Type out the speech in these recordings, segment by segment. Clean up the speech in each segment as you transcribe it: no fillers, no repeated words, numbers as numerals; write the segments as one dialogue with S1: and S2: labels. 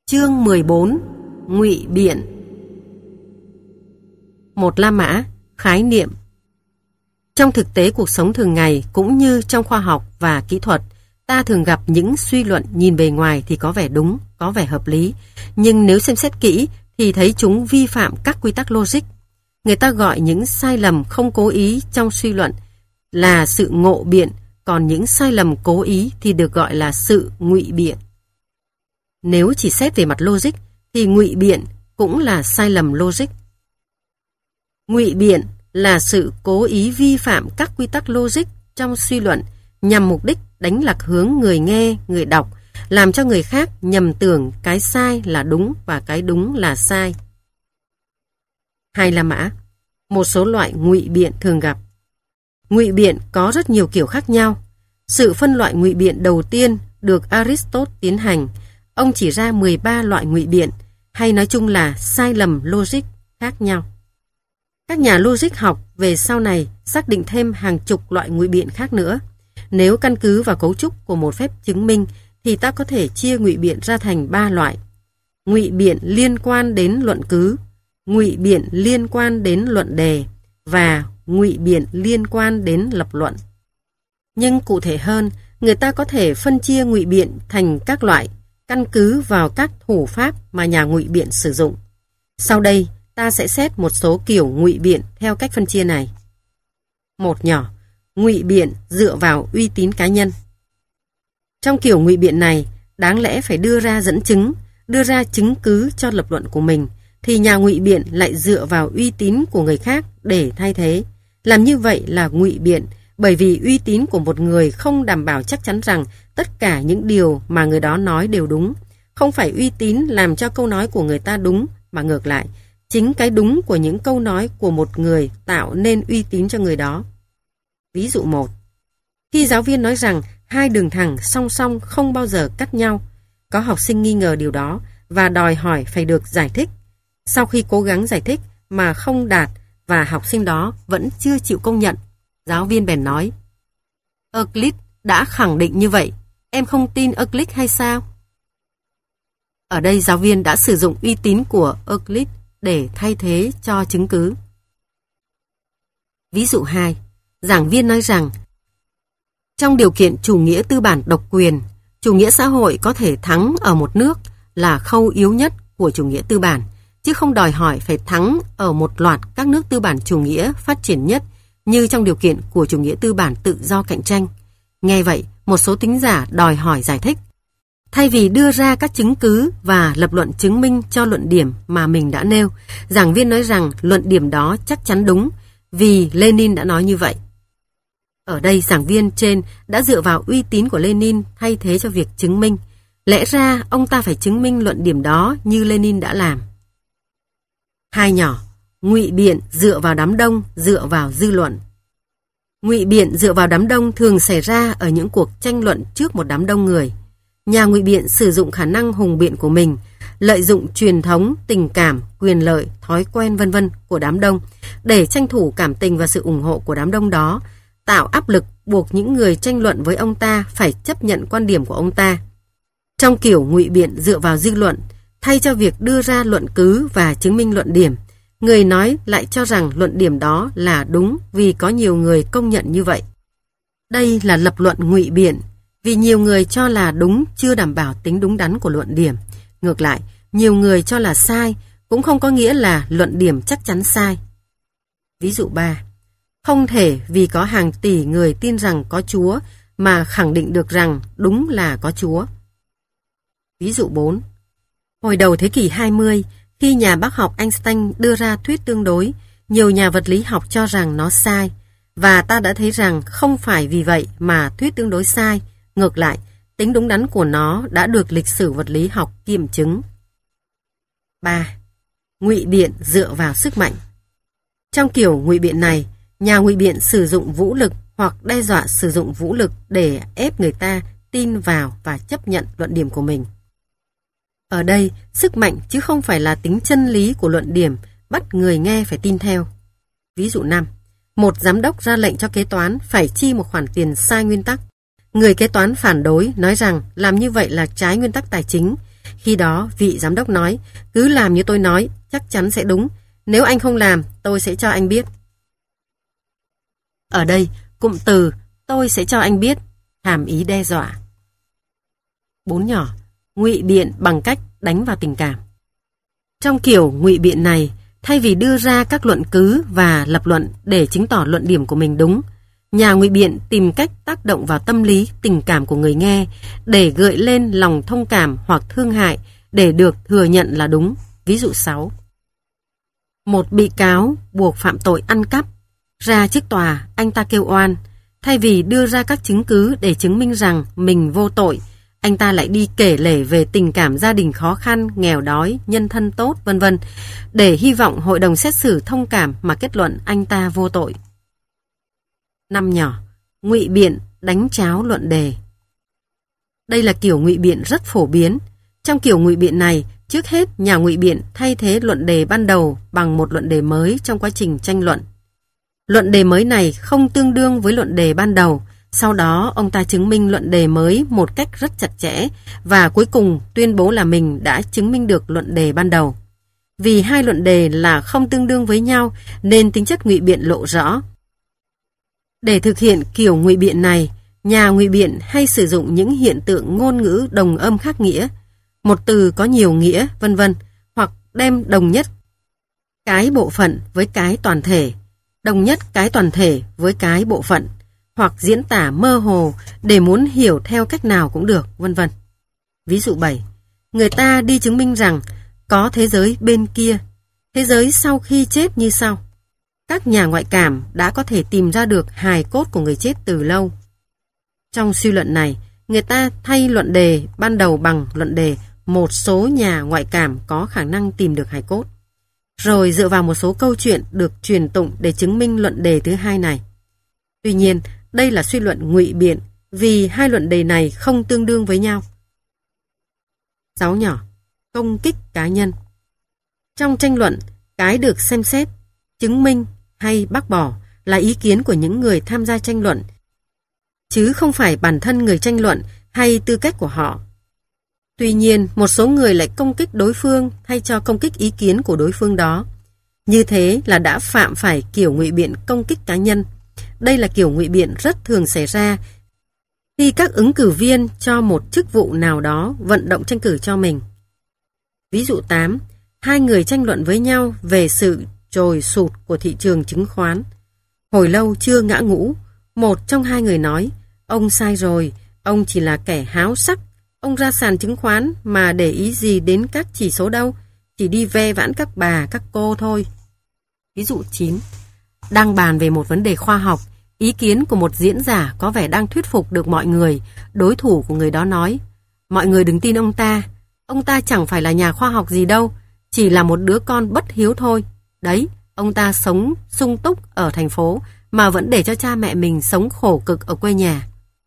S1: Chương 14. Ngụy biện. Một La Mã, khái niệm. Trong thực tế cuộc sống thường ngày cũng như trong khoa học và kỹ thuật, ta thường gặp những suy luận nhìn bề ngoài thì có vẻ đúng, có vẻ hợp lý, nhưng nếu xem xét kỹ thì thấy chúng vi phạm các quy tắc logic. Người ta gọi những sai lầm không cố ý trong suy luận là sự ngộ biện, còn những sai lầm cố ý thì được gọi là sự ngụy biện. Nếu chỉ xét về mặt logic thì ngụy biện cũng là sai lầm logic. Ngụy biện là sự cố ý vi phạm các quy tắc logic trong suy luận nhằm mục đích đánh lạc hướng người nghe, người đọc, làm cho người khác nhầm tưởng cái sai là đúng và cái đúng là sai. Hai La Mã. Một số loại ngụy biện thường gặp. Ngụy biện có rất nhiều kiểu khác nhau. Sự phân loại ngụy biện đầu tiên được Aristotle tiến hành. Ông chỉ ra 13 loại ngụy biện, hay nói chung là sai lầm logic khác nhau. Các nhà logic học về sau này xác định thêm hàng chục loại ngụy biện khác nữa. Nếu căn cứ vào cấu trúc của một phép chứng minh thì ta có thể chia ngụy biện ra thành 3 loại. Ngụy biện liên quan đến luận cứ, ngụy biện liên quan đến luận đề và ngụy biện liên quan đến lập luận. Nhưng cụ thể hơn, người ta có thể phân chia ngụy biện thành các loại căn cứ vào các thủ pháp mà nhà ngụy biện sử dụng. Sau đây, ta sẽ xét một số kiểu ngụy biện theo cách phân chia này. Một nhỏ, ngụy biện dựa vào uy tín cá nhân. Trong kiểu ngụy biện này, đáng lẽ phải đưa ra dẫn chứng, đưa ra chứng cứ cho lập luận của mình, thì nhà ngụy biện lại dựa vào uy tín của người khác để thay thế. Làm như vậy là ngụy biện, bởi vì uy tín của một người không đảm bảo chắc chắn rằng tất cả những điều mà người đó nói đều đúng. Không phải uy tín làm cho câu nói của người ta đúng, mà ngược lại, chính cái đúng của những câu nói của một người tạo nên uy tín cho người đó. Ví dụ 1. Khi giáo viên nói rằng hai đường thẳng song song không bao giờ cắt nhau, có học sinh nghi ngờ điều đó và đòi hỏi phải được giải thích. Sau khi cố gắng giải thích mà không đạt và học sinh đó vẫn chưa chịu công nhận, giáo viên bèn nói: Euclid đã khẳng định như vậy, em không tin Euclid hay sao? Ở đây giáo viên đã sử dụng uy tín của Euclid để thay thế cho chứng cứ. Ví dụ 2. Giảng viên nói rằng trong điều kiện chủ nghĩa tư bản độc quyền, chủ nghĩa xã hội có thể thắng ở một nước là khâu yếu nhất của chủ nghĩa tư bản, chứ không đòi hỏi phải thắng ở một loạt các nước tư bản chủ nghĩa phát triển nhất như trong điều kiện của chủ nghĩa tư bản tự do cạnh tranh. Nghe vậy, một số thính giả đòi hỏi giải thích. Thay vì đưa ra các chứng cứ và lập luận chứng minh cho luận điểm mà mình đã nêu, giảng viên nói rằng luận điểm đó chắc chắn đúng vì Lenin đã nói như vậy. Ở đây giảng viên trên đã dựa vào uy tín của Lenin thay thế cho việc chứng minh. Lẽ ra ông ta phải chứng minh luận điểm đó như Lenin đã làm. 2 nhỏ, ngụy biện dựa vào đám đông, dựa vào dư luận. Ngụy biện dựa vào đám đông thường xảy ra ở những cuộc tranh luận trước một đám đông người. Nhà ngụy biện sử dụng khả năng hùng biện của mình, lợi dụng truyền thống, tình cảm, quyền lợi, thói quen vân vân của đám đông để tranh thủ cảm tình và sự ủng hộ của đám đông đó, tạo áp lực buộc những người tranh luận với ông ta phải chấp nhận quan điểm của ông ta. Trong kiểu ngụy biện dựa vào dư luận, thay cho việc đưa ra luận cứ và chứng minh luận điểm, người nói lại cho rằng luận điểm đó là đúng vì có nhiều người công nhận như vậy. Đây là lập luận ngụy biện, vì nhiều người cho là đúng chưa đảm bảo tính đúng đắn của luận điểm. Ngược lại, nhiều người cho là sai cũng không có nghĩa là luận điểm chắc chắn sai. Ví dụ 3. Không thể vì có hàng tỷ người tin rằng có Chúa mà khẳng định được rằng đúng là có Chúa. Ví dụ 4. Hồi đầu thế kỷ 20, khi nhà bác học Einstein đưa ra thuyết tương đối, nhiều nhà vật lý học cho rằng nó sai, và ta đã thấy rằng không phải vì vậy mà thuyết tương đối sai. Ngược lại, tính đúng đắn của nó đã được lịch sử vật lý học kiểm chứng. 3. Ngụy biện dựa vào sức mạnh. Trong kiểu ngụy biện này, nhà ngụy biện sử dụng vũ lực hoặc đe dọa sử dụng vũ lực để ép người ta tin vào và chấp nhận luận điểm của mình. Ở đây, sức mạnh chứ không phải là tính chân lý của luận điểm bắt người nghe phải tin theo. Ví dụ 5. Một giám đốc ra lệnh cho kế toán phải chi một khoản tiền sai nguyên tắc. Người kế toán phản đối, nói rằng làm như vậy là trái nguyên tắc tài chính. Khi đó vị giám đốc nói, cứ làm như tôi nói, chắc chắn sẽ đúng. Nếu anh không làm, tôi sẽ cho anh biết. Ở đây, cụm từ tôi sẽ cho anh biết hàm ý đe dọa. 4 nhỏ, ngụy biện bằng cách đánh vào tình cảm. Trong kiểu ngụy biện này, thay vì đưa ra các luận cứ và lập luận để chứng tỏ luận điểm của mình đúng, nhà ngụy biện tìm cách tác động vào tâm lý, tình cảm của người nghe để gợi lên lòng thông cảm hoặc thương hại để được thừa nhận là đúng. Ví dụ 6. Một bị cáo buộc phạm tội ăn cắp. Ra trước tòa, anh ta kêu oan. Thay vì đưa ra các chứng cứ để chứng minh rằng mình vô tội, anh ta lại đi kể lể về tình cảm gia đình khó khăn, nghèo đói, nhân thân tốt, vân vân, để hy vọng hội đồng xét xử thông cảm mà kết luận anh ta vô tội. 5 nhỏ, ngụy biện đánh tráo luận đề. Đây là kiểu ngụy biện rất phổ biến. Trong kiểu ngụy biện này, trước hết nhà ngụy biện thay thế luận đề ban đầu bằng một luận đề mới trong quá trình tranh luận. Luận đề mới này không tương đương với luận đề ban đầu. Sau đó ông ta chứng minh luận đề mới một cách rất chặt chẽ và cuối cùng tuyên bố là mình đã chứng minh được luận đề ban đầu. Vì hai luận đề là không tương đương với nhau nên tính chất ngụy biện lộ rõ. Để thực hiện kiểu ngụy biện này, nhà ngụy biện hay sử dụng những hiện tượng ngôn ngữ đồng âm khác nghĩa, một từ có nhiều nghĩa, vân vân, hoặc đem đồng nhất cái bộ phận với cái toàn thể, đồng nhất cái toàn thể với cái bộ phận, hoặc diễn tả mơ hồ để muốn hiểu theo cách nào cũng được, vân vân. Ví dụ 7. Người ta đi chứng minh rằng có thế giới bên kia, thế giới sau khi chết như sau. Các nhà ngoại cảm đã có thể tìm ra được hài cốt của người chết từ lâu. Trong suy luận này, người ta thay luận đề ban đầu bằng luận đề một số nhà ngoại cảm có khả năng tìm được hài cốt, rồi dựa vào một số câu chuyện được truyền tụng để chứng minh luận đề thứ hai này. Tuy nhiên, đây là suy luận ngụy biện vì hai luận đề này không tương đương với nhau. 6 nhỏ, công kích cá nhân. Trong tranh luận, cái được xem xét, chứng minh hay bác bỏ là ý kiến của những người tham gia tranh luận, chứ không phải bản thân người tranh luận hay tư cách của họ. Tuy nhiên, một số người lại công kích đối phương thay cho công kích ý kiến của đối phương đó. Như thế là đã phạm phải kiểu ngụy biện công kích cá nhân. Đây là kiểu ngụy biện rất thường xảy ra khi các ứng cử viên cho một chức vụ nào đó vận động tranh cử cho mình. Ví dụ 8. Hai người tranh luận với nhau về sự trồi sụt của thị trường chứng khoán. Hồi lâu chưa ngã ngũ, một trong hai người nói, ông sai rồi, ông chỉ là kẻ háo sắc, ông ra sàn chứng khoán mà để ý gì đến các chỉ số đâu, chỉ đi ve vãn các bà, các cô thôi. Ví dụ 9. Đang bàn về một vấn đề khoa học, ý kiến của một diễn giả có vẻ đang thuyết phục được mọi người, đối thủ của người đó nói, mọi người đừng tin ông ta chẳng phải là nhà khoa học gì đâu, chỉ là một đứa con bất hiếu thôi. Đấy, ông ta sống sung túc ở thành phố mà vẫn để cho cha mẹ mình sống khổ cực ở quê nhà.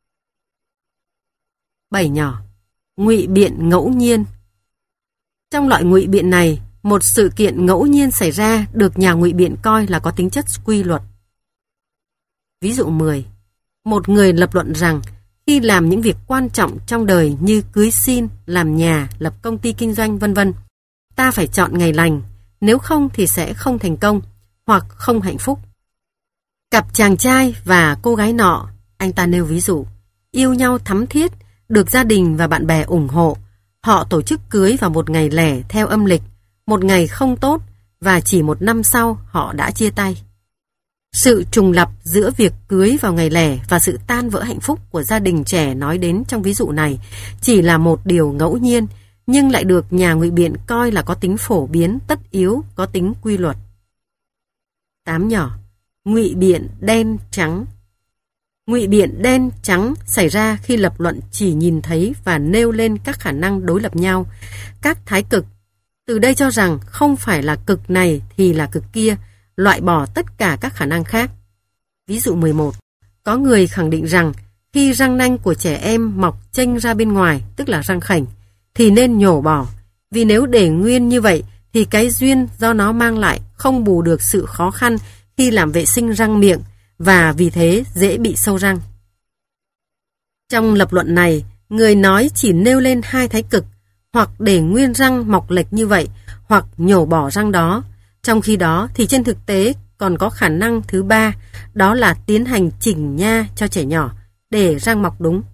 S1: 7 nhỏ, ngụy biện ngẫu nhiên. Trong loại ngụy biện này, một sự kiện ngẫu nhiên xảy ra được nhà ngụy biện coi là có tính chất quy luật. Ví dụ 10. Một người lập luận rằng khi làm những việc quan trọng trong đời như cưới xin, làm nhà, lập công ty kinh doanh, vân vân, ta phải chọn ngày lành, nếu không thì sẽ không thành công hoặc không hạnh phúc. Cặp chàng trai và cô gái nọ, anh ta nêu ví dụ, yêu nhau thắm thiết, được gia đình và bạn bè ủng hộ. Họ tổ chức cưới vào một ngày lẻ theo âm lịch, một ngày không tốt, và chỉ một năm sau họ đã chia tay. Sự trùng lặp giữa việc cưới vào ngày lẻ và sự tan vỡ hạnh phúc của gia đình trẻ nói đến trong ví dụ này chỉ là một điều ngẫu nhiên, nhưng lại được nhà ngụy biện coi là có tính phổ biến, tất yếu, có tính quy luật. 8 nhỏ, ngụy biện đen trắng. Ngụy biện đen trắng xảy ra khi lập luận chỉ nhìn thấy và nêu lên các khả năng đối lập nhau, các thái cực. Từ đây cho rằng không phải là cực này thì là cực kia, loại bỏ tất cả các khả năng khác. Ví dụ 11. Có người khẳng định rằng khi răng nanh của trẻ em mọc chênh ra bên ngoài, tức là răng khểnh, thì nên nhổ bỏ, vì nếu để nguyên như vậy thì cái duyên do nó mang lại không bù được sự khó khăn khi làm vệ sinh răng miệng, và vì thế dễ bị sâu răng. Trong lập luận này, người nói chỉ nêu lên hai thái cực, hoặc để nguyên răng mọc lệch như vậy, hoặc nhổ bỏ răng đó. Trong khi đó thì trên thực tế còn có khả năng thứ ba, đó là tiến hành chỉnh nha cho trẻ nhỏ để răng mọc đúng.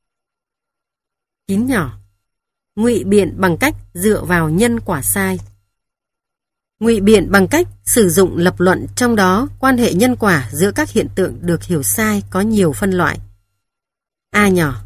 S1: 9 nhỏ. Ngụy biện bằng cách dựa vào nhân quả sai. Ngụy biện bằng cách sử dụng lập luận, trong đó quan hệ nhân quả giữa các hiện tượng được hiểu sai có nhiều phân loại. A nhỏ.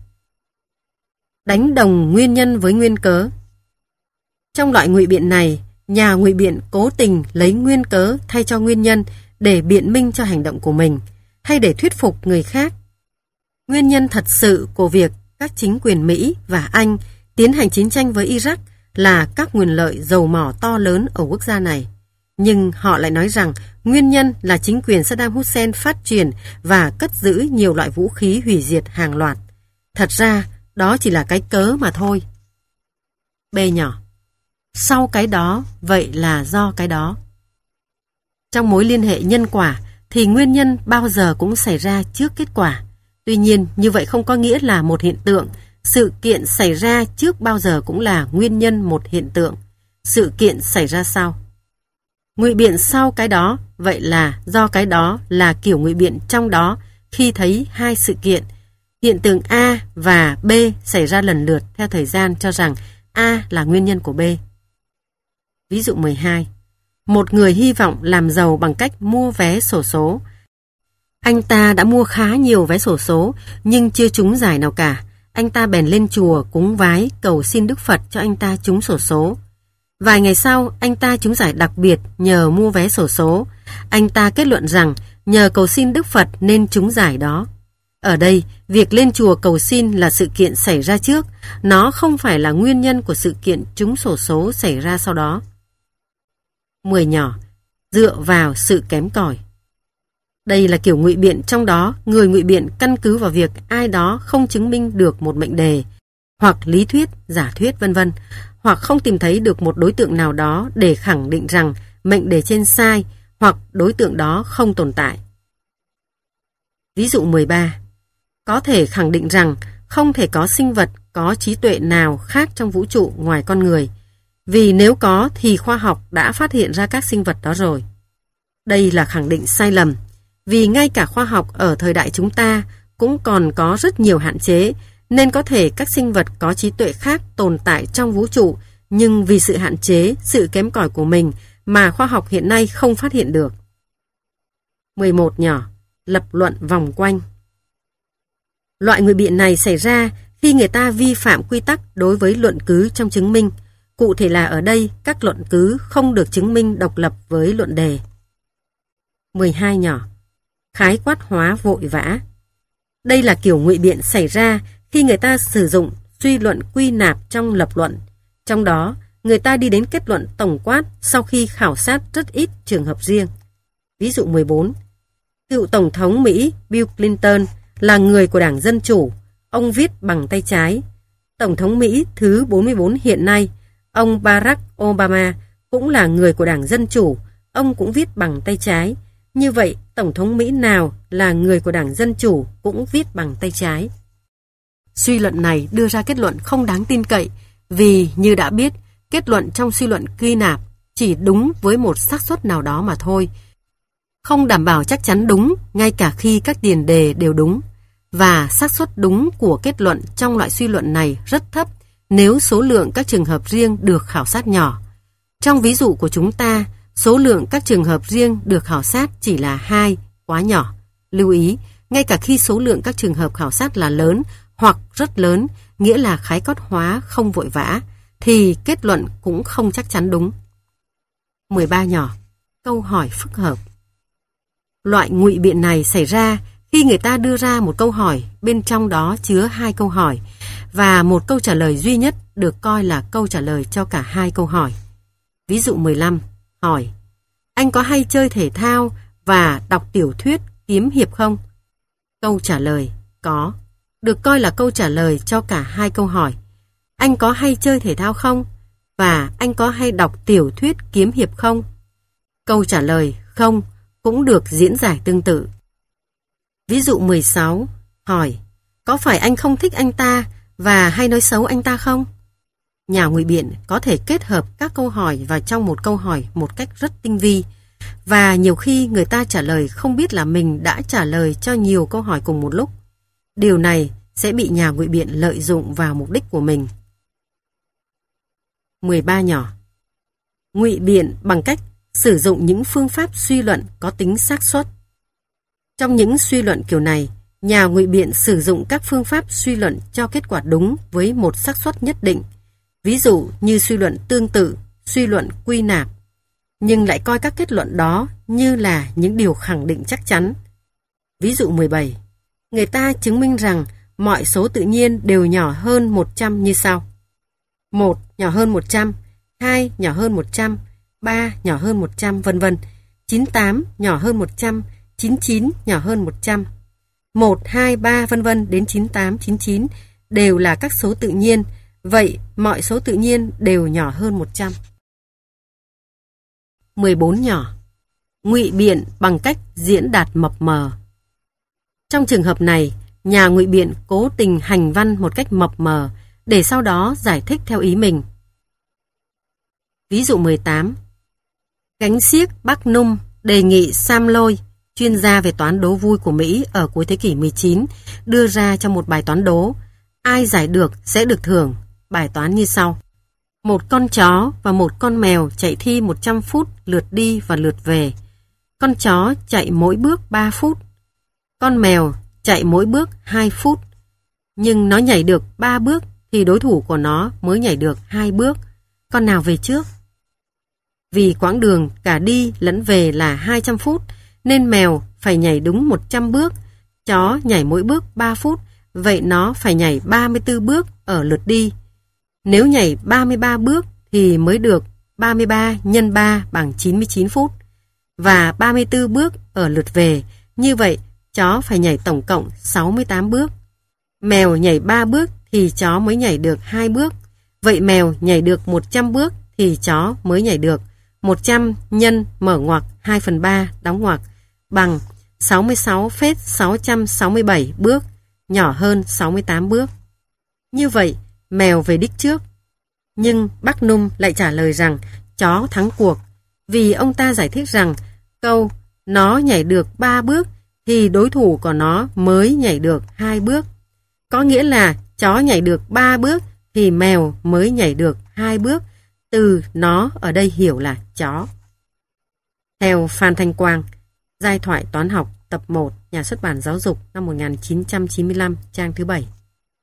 S1: Đánh đồng nguyên nhân với nguyên cớ. Trong loại ngụy biện này, nhà ngụy biện cố tình lấy nguyên cớ thay cho nguyên nhân để biện minh cho hành động của mình, hay để thuyết phục người khác. Nguyên nhân thật sự của việc các chính quyền Mỹ và Anh tiến hành chiến tranh với Iraq là các nguồn lợi dầu mỏ to lớn ở quốc gia này. Nhưng họ lại nói rằng nguyên nhân là chính quyền Saddam Hussein phát triển và cất giữ nhiều loại vũ khí hủy diệt hàng loạt. Thật ra, đó chỉ là cái cớ mà thôi. B nhỏ. Sau cái đó, vậy là do cái đó. Trong mối liên hệ nhân quả thì nguyên nhân bao giờ cũng xảy ra trước kết quả. Tuy nhiên, như vậy không có nghĩa là một hiện tượng, sự kiện xảy ra trước bao giờ cũng là nguyên nhân một hiện tượng. Sự kiện xảy ra sau. Ngụy biện sau cái đó, vậy là do cái đó là kiểu ngụy biện trong đó khi thấy hai sự kiện. Hiện tượng A và B xảy ra lần lượt theo thời gian cho rằng A là nguyên nhân của B. Ví dụ 12. Một người hy vọng làm giàu bằng cách mua vé xổ số. Anh ta đã mua khá nhiều vé xổ số nhưng chưa trúng giải nào cả. Anh ta bèn lên chùa cúng vái cầu xin Đức Phật cho anh ta trúng xổ số. Vài ngày sau, anh ta trúng giải đặc biệt nhờ mua vé xổ số. Anh ta kết luận rằng nhờ cầu xin Đức Phật nên trúng giải đó. Ở đây, việc lên chùa cầu xin là sự kiện xảy ra trước, nó không phải là nguyên nhân của sự kiện trúng xổ số xảy ra sau đó. 10 nhỏ. Dựa vào sự kém cỏi. Đây là kiểu ngụy biện, trong đó người ngụy biện căn cứ vào việc ai đó không chứng minh được một mệnh đề, hoặc lý thuyết, giả thuyết vân vân, hoặc không tìm thấy được một đối tượng nào đó để khẳng định rằng mệnh đề trên sai, hoặc đối tượng đó không tồn tại. Ví dụ 13. Có thể khẳng định rằng không thể có sinh vật có trí tuệ nào khác trong vũ trụ ngoài con người, vì nếu có thì khoa học đã phát hiện ra các sinh vật đó rồi. Đây là khẳng định sai lầm, vì ngay cả khoa học ở thời đại chúng ta cũng còn có rất nhiều hạn chế, nên có thể các sinh vật có trí tuệ khác tồn tại trong vũ trụ, nhưng vì sự hạn chế, sự kém cỏi của mình mà khoa học hiện nay không phát hiện được. 11 nhỏ. Lập luận vòng quanh. Loại ngụy biện này xảy ra khi người ta vi phạm quy tắc đối với luận cứ trong chứng minh. Cụ thể là ở đây các luận cứ không được chứng minh độc lập với luận đề. 12 nhỏ. Khái quát hóa vội vã. Đây là kiểu ngụy biện xảy ra khi người ta sử dụng suy luận quy nạp trong lập luận. Trong đó, người ta đi đến kết luận tổng quát sau khi khảo sát rất ít trường hợp riêng. Ví dụ 14. Cựu Tổng thống Mỹ Bill Clinton là người của Đảng Dân Chủ. Ông viết bằng tay trái. Tổng thống Mỹ thứ 44 hiện nay, ông Barack Obama cũng là người của Đảng Dân Chủ. Ông cũng viết bằng tay trái. Như vậy, Tổng thống Mỹ nào là người của Đảng Dân Chủ cũng viết bằng tay trái. Suy luận này đưa ra kết luận không đáng tin cậy, vì như đã biết, kết luận trong suy luận quy nạp chỉ đúng với một xác suất nào đó mà thôi, không đảm bảo chắc chắn đúng ngay cả khi các tiền đề đều đúng, và xác suất đúng của kết luận trong loại suy luận này rất thấp nếu số lượng các trường hợp riêng được khảo sát nhỏ. Trong ví dụ của chúng ta, số lượng các trường hợp riêng được khảo sát chỉ là 2, quá nhỏ. Lưu ý, ngay cả khi số lượng các trường hợp khảo sát là lớn hoặc rất lớn, nghĩa là khái quát hóa không vội vã, thì kết luận cũng không chắc chắn đúng. 13 nhỏ. Câu hỏi phức hợp. Loại ngụy biện này xảy ra khi người ta đưa ra một câu hỏi, bên trong đó chứa 2 câu hỏi, và một câu trả lời duy nhất được coi là câu trả lời cho cả 2 câu hỏi. Ví dụ 15. Hỏi: anh có hay chơi thể thao và đọc tiểu thuyết kiếm hiệp không? Câu trả lời: có, được coi là câu trả lời cho cả 2 câu hỏi. Anh có hay chơi thể thao không? Và anh có hay đọc tiểu thuyết kiếm hiệp không? Câu trả lời không cũng được diễn giải tương tự. Ví dụ 16. Hỏi: có phải anh không thích anh ta và hay nói xấu anh ta không? nhà ngụy biện có thể kết hợp các câu hỏi vào trong một câu hỏi một cách rất tinh vi, và nhiều khi người ta trả lời không biết là mình đã trả lời cho nhiều câu hỏi cùng một lúc. Điều này sẽ bị nhà ngụy biện lợi dụng vào mục đích của mình. 13 nhỏ. Ngụy biện bằng cách sử dụng những phương pháp suy luận có tính xác suất. Trong những suy luận kiểu này, nhà ngụy biện sử dụng các phương pháp suy luận cho kết quả đúng với một xác suất nhất định, ví dụ như suy luận tương tự, suy luận quy nạp, nhưng lại coi các kết luận đó như là những điều khẳng định chắc chắn. Ví dụ 17. Người ta chứng minh rằng mọi số tự nhiên đều nhỏ hơn 100 như sau. 1 nhỏ hơn 100, 2 nhỏ hơn 100, 3 nhỏ hơn 100, vân vân. 98 nhỏ hơn 100, 99 nhỏ hơn 100. 1, 2, 3 vân vân đến 98, 99 đều là các số tự nhiên, vậy mọi số tự nhiên đều nhỏ hơn 100. 14 nhỏ. Ngụy biện bằng cách diễn đạt mập mờ. Trong trường hợp này, nhà ngụy biện cố tình hành văn một cách mập mờ để sau đó giải thích theo ý mình. Ví dụ 18. Gánh xiếc Bắc Nung đề nghị Sam Lôi, chuyên gia về toán đố vui của Mỹ ở cuối thế kỷ 19, đưa ra trong một bài toán đố. Ai giải được sẽ được thưởng. Bài toán như sau. Một con chó và một con mèo chạy thi 100 phút lượt đi và lượt về. Con chó chạy mỗi bước 3 phút. Con mèo chạy mỗi bước 2 phút. Nhưng nó nhảy được 3 bước thì đối thủ của nó mới nhảy được 2 bước. Con nào về trước? Vì quãng đường cả đi lẫn về là 200 phút, nên mèo phải nhảy đúng 100 bước, chó nhảy mỗi bước 3 phút, vậy nó phải nhảy 34 bước ở lượt đi. Nếu nhảy 33 bước thì mới được 33 nhân 3 bằng 99 phút, và 34 bước ở lượt về, như vậy chó phải nhảy tổng cộng 68 bước. Mèo nhảy 3 bước thì chó mới nhảy được 2 bước, vậy mèo nhảy được 100 bước thì chó mới nhảy được 100 nhân mở ngoặc 2/3 đóng ngoặc bằng 66,667 bước, nhỏ hơn 68 bước. Như vậy, mèo về đích trước. Nhưng Bắc Nung lại trả lời rằng chó thắng cuộc, vì ông ta giải thích rằng câu nó nhảy được 3 bước thì đối thủ của nó mới nhảy được 2 bước. Có nghĩa là chó nhảy được 3 bước thì mèo mới nhảy được 2 bước. Từ nó ở đây hiểu là chó. Theo Phan Thanh Quang, Giai thoại toán học tập 1, Nhà xuất bản Giáo dục, năm 1995, trang thứ 7.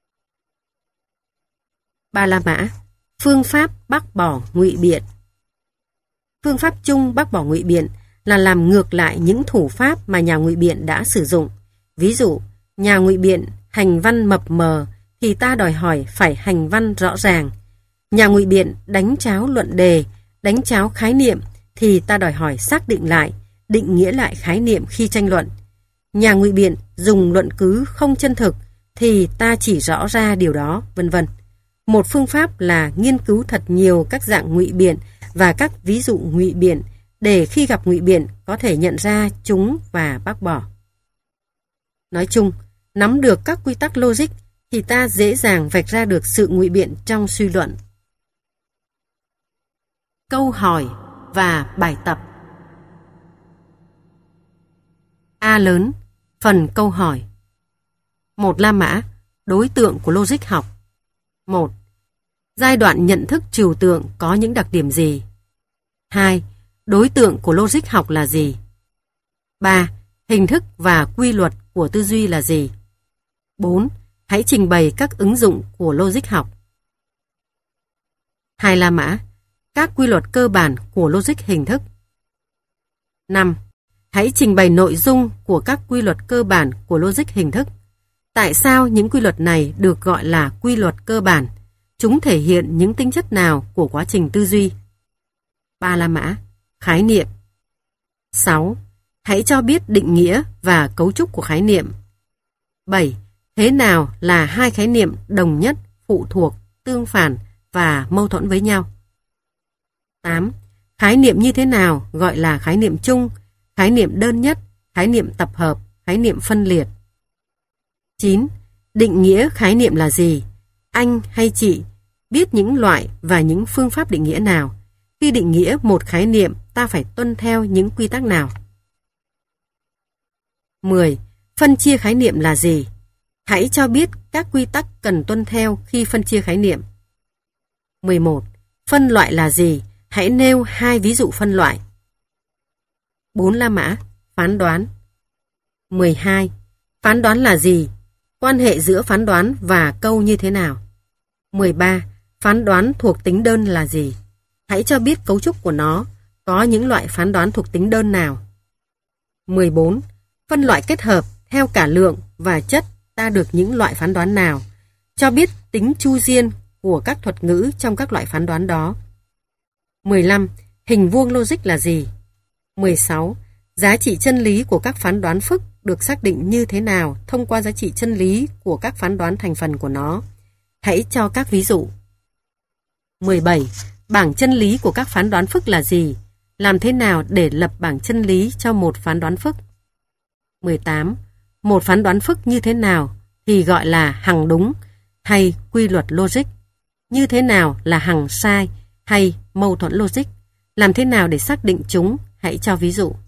S1: Ba La Mã, phương pháp bác bỏ ngụy biện. Phương pháp chung bác bỏ ngụy biện là làm ngược lại những thủ pháp mà nhà ngụy biện đã sử dụng. Ví dụ, nhà ngụy biện hành văn mập mờ thì ta đòi hỏi phải hành văn rõ ràng. Nhà ngụy biện đánh tráo luận đề, đánh tráo khái niệm thì ta đòi hỏi xác định lại, định nghĩa lại khái niệm khi tranh luận. Nhà ngụy biện dùng luận cứ không chân thực thì ta chỉ rõ ra điều đó, vân vân. Một phương pháp là nghiên cứu thật nhiều các dạng ngụy biện và các ví dụ ngụy biện để khi gặp ngụy biện có thể nhận ra chúng và bác bỏ. Nói chung, nắm được các quy tắc logic thì ta dễ dàng vạch ra được sự ngụy biện trong suy luận. Câu hỏi và bài tập. A lớn, phần câu hỏi. 1. La Mã, đối tượng của logic học. 1. Giai đoạn nhận thức trừu tượng có những đặc điểm gì? 2. Đối tượng của logic học là gì? 3. Hình thức và quy luật của tư duy là gì? 4. Hãy trình bày các ứng dụng của logic học. 2. La Mã, các quy luật cơ bản của logic hình thức. 5. Hãy trình bày nội dung của các quy luật cơ bản của logic hình thức. Tại sao những quy luật này được gọi là quy luật cơ bản? Chúng thể hiện những tính chất nào của quá trình tư duy? 3. La Mã, khái niệm. 6. Hãy cho biết định nghĩa và cấu trúc của khái niệm. 7. Thế nào là hai khái niệm đồng nhất, phụ thuộc, tương phản và mâu thuẫn với nhau? 8. Khái niệm như thế nào gọi là khái niệm chung, khái niệm đơn nhất, khái niệm tập hợp, khái niệm phân liệt? 9. Định nghĩa khái niệm là gì? Anh hay chị biết những loại và những phương pháp định nghĩa nào. Khi định nghĩa một khái niệm, ta phải tuân theo những quy tắc nào? 10. Phân chia khái niệm là gì? Hãy cho biết các quy tắc cần tuân theo khi phân chia khái niệm. 11. Phân loại là gì? Hãy nêu 2 ví dụ phân loại. 4 la mã, phán đoán. 12. Phán đoán là gì? Quan hệ giữa phán đoán và câu như thế nào? 13. Phán đoán thuộc tính đơn là gì? Hãy cho biết cấu trúc của nó, có những loại phán đoán thuộc tính đơn nào? 14. Phân loại kết hợp theo cả lượng và chất ta được những loại phán đoán nào? Cho biết tính chu diên của các thuật ngữ trong các loại phán đoán đó. 15. Hình vuông logic là gì? 16. Giá trị chân lý của các phán đoán phức được xác định như thế nào thông qua giá trị chân lý của các phán đoán thành phần của nó? Hãy cho các ví dụ. 17. Bảng chân lý của các phán đoán phức là gì? Làm thế nào để lập bảng chân lý cho một phán đoán phức? 18. Một phán đoán phức như thế nào thì gọi là hằng đúng hay quy luật logic? Như thế nào là hằng sai hay mâu thuẫn logic? Làm thế nào để xác định chúng? Hãy cho ví dụ.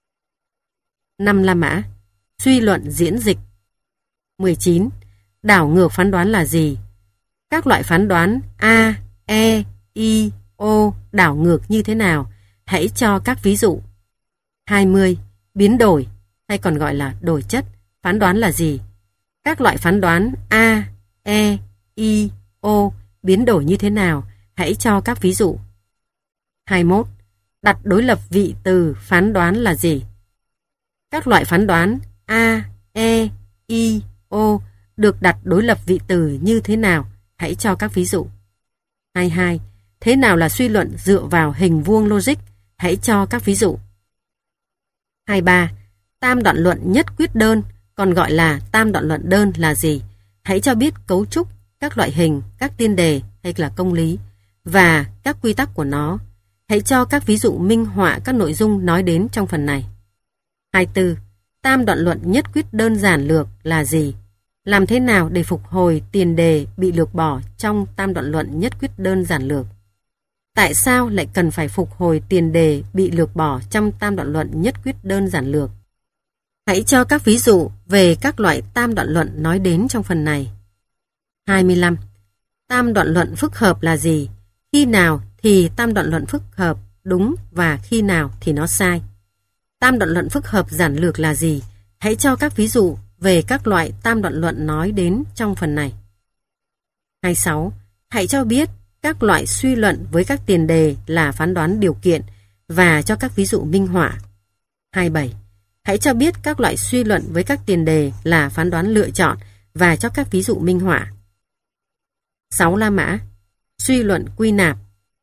S1: 5 la mã, suy luận diễn dịch. 19. Đảo ngược phán đoán là gì? Các loại phán đoán A, E, I, O đảo ngược như thế nào? Hãy cho các ví dụ. 20. Biến đổi, hay còn gọi là đổi chất, phán đoán là gì? Các loại phán đoán A, E, I, O biến đổi như thế nào? Hãy cho các ví dụ. 21. Đặt đối lập vị từ phán đoán là gì? Các loại phán đoán A, E, I, O được đặt đối lập vị từ như thế nào? Hãy cho các ví dụ. 22. Thế nào là suy luận dựa vào hình vuông logic? Hãy cho các ví dụ. 23. Tam đoạn luận nhất quyết đơn, còn gọi là tam đoạn luận đơn là gì? Hãy cho biết cấu trúc, các loại hình, các tiên đề hay là công lý và các quy tắc của nó. Hãy cho các ví dụ minh họa các nội dung nói đến trong phần này. 24. Tam đoạn luận nhất quyết đơn giản lược là gì? Làm thế nào để phục hồi tiền đề bị lược bỏ trong tam đoạn luận nhất quyết đơn giản lược? Tại sao lại cần phải phục hồi tiền đề bị lược bỏ trong tam đoạn luận nhất quyết đơn giản lược? Hãy cho các ví dụ về các loại tam đoạn luận nói đến trong phần này. 25. Tam đoạn luận phức hợp là gì? Khi nào thì tam đoạn luận phức hợp đúng và khi nào thì nó sai? Tam đoạn luận phức hợp giản lược là gì? Hãy cho các ví dụ về các loại tam đoạn luận nói đến trong phần này. 26. Hãy cho biết các loại suy luận với các tiền đề là phán đoán điều kiện và cho các ví dụ minh họa. 27. Hãy cho biết các loại suy luận với các tiền đề là phán đoán lựa chọn và cho các ví dụ minh họa. 6 la mã, suy luận quy nạp.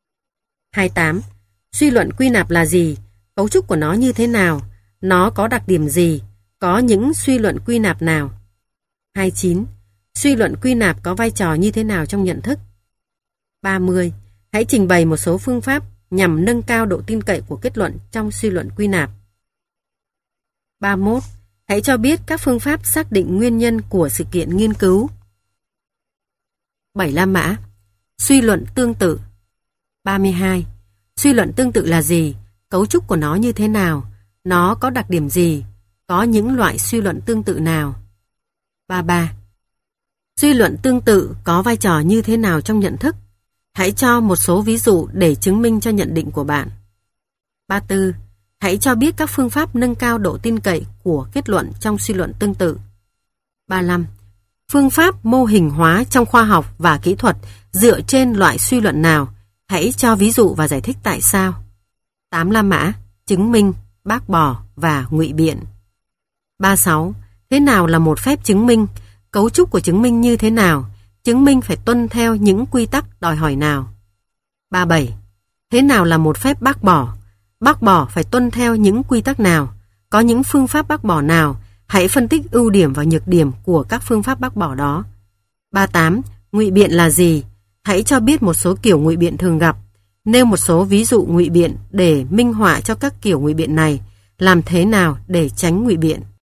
S1: 28. Suy luận quy nạp là gì? Cấu trúc của nó như thế nào? Nó có đặc điểm gì? Có những suy luận quy nạp nào? 29. Suy luận quy nạp có vai trò như thế nào trong nhận thức? 30. Hãy trình bày một số phương pháp nhằm nâng cao độ tin cậy của kết luận trong suy luận quy nạp. 31. Hãy cho biết các phương pháp xác định nguyên nhân của sự kiện nghiên cứu. 7 la mã, suy luận tương tự. 32. Suy luận tương tự là gì? Cấu trúc của nó như thế nào? Nó có đặc điểm gì? Có những loại suy luận tương tự nào? 33. Suy luận tương tự có vai trò như thế nào trong nhận thức? Hãy cho một số ví dụ để chứng minh cho nhận định của bạn. 34. Hãy cho biết các phương pháp nâng cao độ tin cậy của kết luận trong suy luận tương tự. 35. Phương pháp mô hình hóa trong khoa học và kỹ thuật dựa trên loại suy luận nào? Hãy cho ví dụ và giải thích tại sao. 8 la mã, chứng minh, bác bỏ và ngụy biện. 36. Thế nào là một phép chứng minh? Cấu trúc của chứng minh như thế nào? Chứng minh phải tuân theo những quy tắc đòi hỏi nào? 37. Thế nào là một phép bác bỏ? Bác bỏ phải tuân theo những quy tắc nào? Có những phương pháp bác bỏ nào? Hãy phân tích ưu điểm và nhược điểm của các phương pháp bác bỏ đó. 38. Ngụy biện là gì? Hãy cho biết một số kiểu ngụy biện thường gặp. Nêu một số ví dụ ngụy biện để minh họa cho các kiểu ngụy biện này. Làm thế nào để tránh ngụy biện?